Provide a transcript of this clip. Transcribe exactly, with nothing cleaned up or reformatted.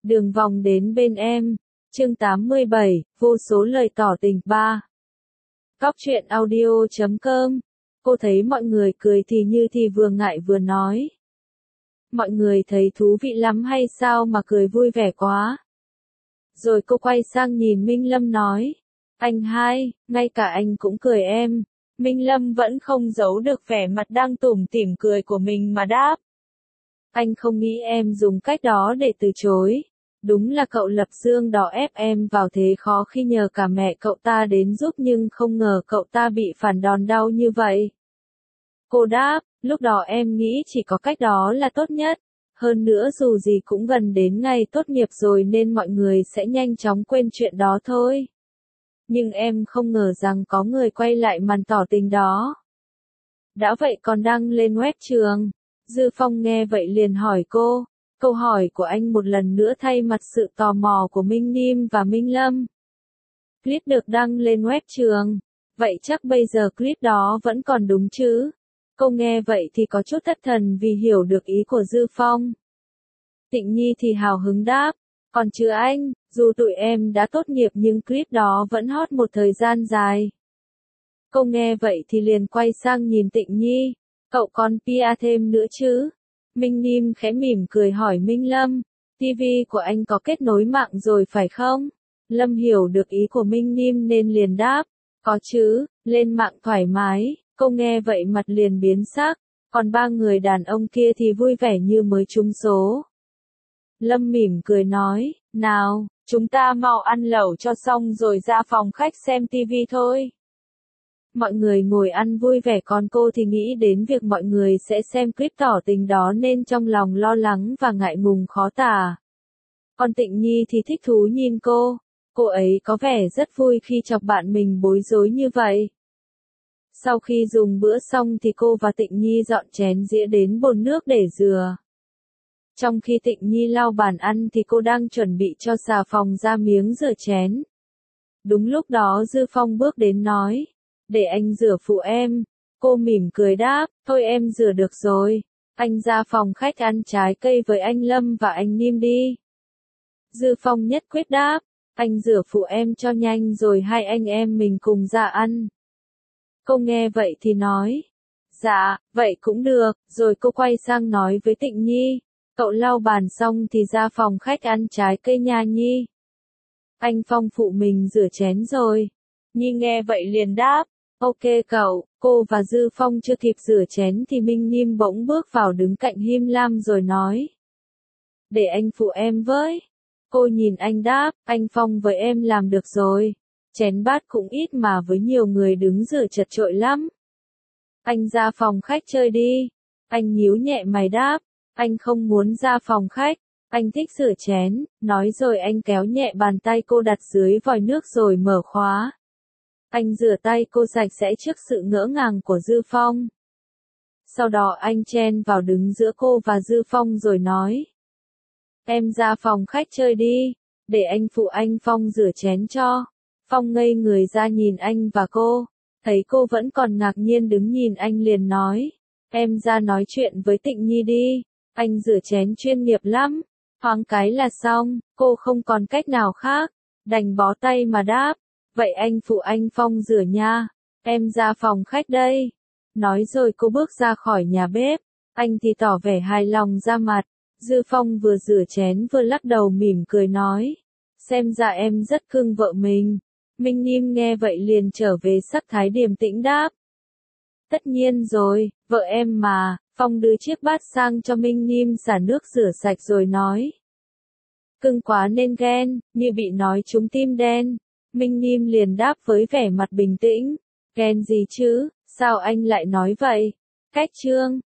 Đường vòng đến bên em. Chương tám mươi bảy, vô số lời tỏ tình ba. Cóc truyện audio chấm com. Cô thấy mọi người cười thì như thì vừa ngại vừa nói. Mọi người thấy thú vị lắm hay sao mà cười vui vẻ quá. Rồi cô quay sang nhìn Minh Lâm nói. Anh hai, ngay cả anh cũng cười em. Minh Lâm vẫn không giấu được vẻ mặt đang tủm tỉm cười của mình mà đáp. Anh không nghĩ em dùng cách đó để từ chối. Đúng là cậu lập dương đỏ ép em vào thế khó khi nhờ cả mẹ cậu ta đến giúp nhưng không ngờ cậu ta bị phản đòn đau như vậy. Cô đáp, lúc đó em nghĩ chỉ có cách đó là tốt nhất. Hơn nữa dù gì cũng gần đến ngày tốt nghiệp rồi nên mọi người sẽ nhanh chóng quên chuyện đó thôi. Nhưng em không ngờ rằng có người quay lại màn tỏ tình đó. Đã vậy còn đăng lên web trường. Dư Phong nghe vậy liền hỏi cô. Câu hỏi của anh một lần nữa thay mặt sự tò mò của Minh Nim và Minh Lâm. Clip được đăng lên web trường. Vậy chắc bây giờ clip đó vẫn còn đúng chứ? Cô nghe vậy thì có chút thất thần vì hiểu được ý của Dư Phong. Tịnh Nhi thì hào hứng đáp. Còn chứ anh, dù tụi em đã tốt nghiệp nhưng clip đó vẫn hot một thời gian dài. Cô nghe vậy thì liền quay sang nhìn Tịnh Nhi. Cậu còn pê e thêm nữa chứ? Minh Nim khẽ mỉm cười hỏi Minh Lâm. ti vi của anh có kết nối mạng rồi phải không? Lâm hiểu được ý của Minh Nim nên liền đáp. Có chứ, lên mạng thoải mái. Cô nghe vậy mặt liền biến sắc. Còn ba người đàn ông kia thì vui vẻ như mới trúng số. Lâm mỉm cười nói. Nào, chúng ta mau ăn lẩu cho xong rồi ra phòng khách xem tivi thôi. Mọi người ngồi ăn vui vẻ còn cô thì nghĩ đến việc mọi người sẽ xem clip tỏ tình đó nên trong lòng lo lắng và ngại ngùng khó tả. Còn Tịnh Nhi thì thích thú nhìn cô. Cô ấy có vẻ rất vui khi chọc bạn mình bối rối như vậy. Sau khi dùng bữa xong thì cô và Tịnh Nhi dọn chén dĩa đến bồn nước để rửa. Trong khi Tịnh Nhi lau bàn ăn thì cô đang chuẩn bị cho xà phòng ra miếng rửa chén. Đúng lúc đó Dư Phong bước đến nói. Để anh rửa phụ em. Cô mỉm cười đáp, thôi em rửa được rồi. Anh ra phòng khách ăn trái cây với anh Lâm và anh Nim đi. Dư Phong nhất quyết đáp, anh rửa phụ em cho nhanh rồi hai anh em mình cùng ra ăn. Cô nghe vậy thì nói, dạ, vậy cũng được, rồi cô quay sang nói với Tịnh Nhi, cậu lau bàn xong thì ra phòng khách ăn trái cây nha Nhi. Anh Phong phụ mình rửa chén rồi. Nhi nghe vậy liền đáp, ok cậu. Cô và Dư Phong chưa kịp rửa chén thì Minh Nim bỗng bước vào đứng cạnh Him Lam rồi nói. Để anh phụ em với. Cô nhìn anh đáp, anh Phong với em làm được rồi. Chén bát cũng ít mà với nhiều người đứng rửa chật chội lắm. Anh ra phòng khách chơi đi. Anh nhíu nhẹ mày đáp, anh không muốn ra phòng khách. Anh thích rửa chén, nói rồi anh kéo nhẹ bàn tay cô đặt dưới vòi nước rồi mở khóa. Anh rửa tay cô sạch sẽ trước sự ngỡ ngàng của Dư Phong. Sau đó anh chen vào đứng giữa cô và Dư Phong rồi nói. Em ra phòng khách chơi đi, để anh phụ anh Phong rửa chén cho. Phong ngây người ra nhìn anh và cô, thấy cô vẫn còn ngạc nhiên đứng nhìn anh liền nói. Em ra nói chuyện với Tịnh Nhi đi, anh rửa chén chuyên nghiệp lắm. Thoáng cái là xong, cô không còn cách nào khác, đành bó tay mà đáp. Vậy anh phụ anh Phong rửa nha, em ra phòng khách đây. Nói rồi cô bước ra khỏi nhà bếp, anh thì tỏ vẻ hài lòng ra mặt. Dư Phong vừa rửa chén vừa lắc đầu mỉm cười nói. Xem ra em rất cưng vợ mình. Minh Nim nghe vậy liền trở về sắc thái điềm tĩnh đáp. Tất nhiên rồi, vợ em mà. Phong đưa chiếc bát sang cho Minh Nim xả nước rửa sạch rồi nói. Cưng quá nên ghen, như bị nói trúng tim đen. Minh Nim liền đáp với vẻ mặt bình tĩnh. Ghen gì chứ, sao anh lại nói vậy? Cách chương.